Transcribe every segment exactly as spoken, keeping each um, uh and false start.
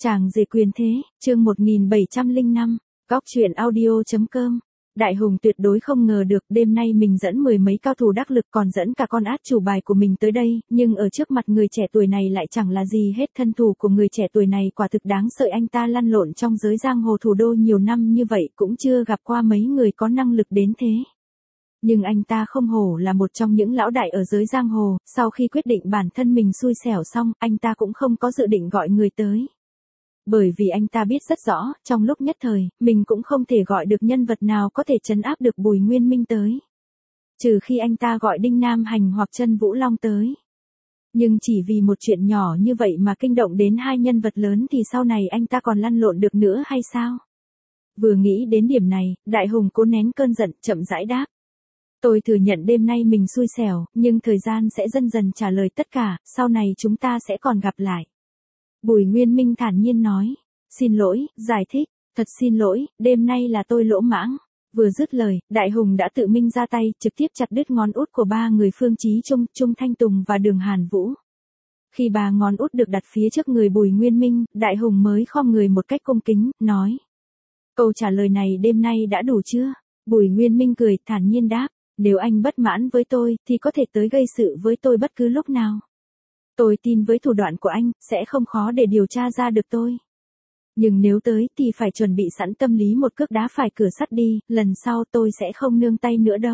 Chàng rể quyền thế, chương một nghìn bảy trăm lẻ năm, góc truyện audio chấm com. Đại Hùng tuyệt đối không ngờ được đêm nay mình dẫn mười mấy cao thủ đắc lực còn dẫn cả con át chủ bài của mình tới đây, nhưng ở trước mặt người trẻ tuổi này lại chẳng là gì hết. Thân thủ của người trẻ tuổi này quả thực đáng sợ, anh ta lăn lộn trong giới giang hồ thủ đô nhiều năm như vậy cũng chưa gặp qua mấy người có năng lực đến thế. Nhưng anh ta không hổ là một trong những lão đại ở giới giang hồ, sau khi quyết định bản thân mình xui xẻo xong, anh ta cũng không có dự định gọi người tới. Bởi vì anh ta biết rất rõ, trong lúc nhất thời, mình cũng không thể gọi được nhân vật nào có thể trấn áp được Bùi Nguyên Minh tới. Trừ khi anh ta gọi Đinh Nam Hành hoặc Chân Vũ Long tới. Nhưng chỉ vì một chuyện nhỏ như vậy mà kinh động đến hai nhân vật lớn thì sau này anh ta còn lăn lộn được nữa hay sao? Vừa nghĩ đến điểm này, Đại Hùng cố nén cơn giận, chậm rãi đáp. Tôi thừa nhận đêm nay mình xui xẻo, nhưng thời gian sẽ dần dần trả lời tất cả, sau này chúng ta sẽ còn gặp lại. Bùi Nguyên Minh thản nhiên nói. Xin lỗi, giải thích, thật xin lỗi, đêm nay là tôi lỗ mãng. Vừa dứt lời, Đại Hùng đã tự mình ra tay, trực tiếp chặt đứt ngón út của ba người Phương Chí Trung, Trung Thanh Tùng và Đường Hàn Vũ. Khi ba ngón út được đặt phía trước người Bùi Nguyên Minh, Đại Hùng mới khom người một cách cung kính, nói. Câu trả lời này đêm nay đã đủ chưa? Bùi Nguyên Minh cười, thản nhiên đáp. Nếu anh bất mãn với tôi, thì có thể tới gây sự với tôi bất cứ lúc nào. Tôi tin với thủ đoạn của anh, sẽ không khó để điều tra ra được tôi. Nhưng nếu tới thì phải chuẩn bị sẵn tâm lý một cước đá phải cửa sắt đi, lần sau tôi sẽ không nương tay nữa đâu.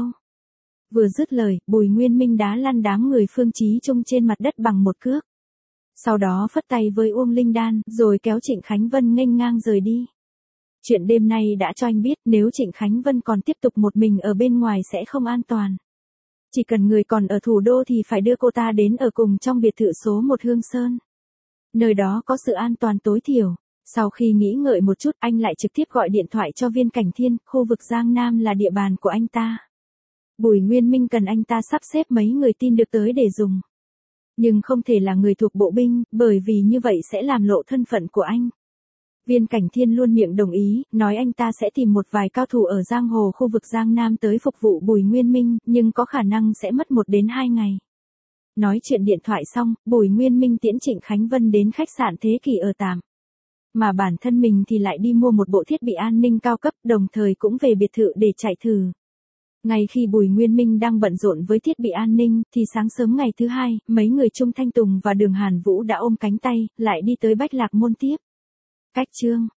Vừa dứt lời, Bùi Nguyên Minh đá lăn đám người Phương Chí Trung trên mặt đất bằng một cước. Sau đó phất tay với Uông Linh Đan, rồi kéo Trịnh Khánh Vân nghênh ngang rời đi. Chuyện đêm nay đã cho anh biết nếu Trịnh Khánh Vân còn tiếp tục một mình ở bên ngoài sẽ không an toàn. Chỉ cần người còn ở thủ đô thì phải đưa cô ta đến ở cùng trong biệt thự số một Hương Sơn. Nơi đó có sự an toàn tối thiểu. Sau khi nghĩ ngợi một chút, anh lại trực tiếp gọi điện thoại cho Viên Cảnh Thiên, khu vực Giang Nam là địa bàn của anh ta. Bùi Nguyên Minh cần anh ta sắp xếp mấy người tin được tới để dùng. Nhưng không thể là người thuộc bộ binh, bởi vì như vậy sẽ làm lộ thân phận của anh. Viên Cảnh Thiên luôn miệng đồng ý, nói anh ta sẽ tìm một vài cao thủ ở giang hồ khu vực Giang Nam tới phục vụ Bùi Nguyên Minh, nhưng có khả năng sẽ mất một đến hai ngày. Nói chuyện điện thoại xong, Bùi Nguyên Minh tiễn Trịnh Khánh Vân đến khách sạn Thế Kỷ ở tạm. Mà bản thân mình thì lại đi mua một bộ thiết bị an ninh cao cấp, đồng thời cũng về biệt thự để chạy thử. Ngay khi Bùi Nguyên Minh đang bận rộn với thiết bị an ninh, thì sáng sớm ngày thứ hai, mấy người Trung Thanh Tùng và Đường Hàn Vũ đã ôm cánh tay, lại đi tới Bách Lạc Môn tiếp. Cách chương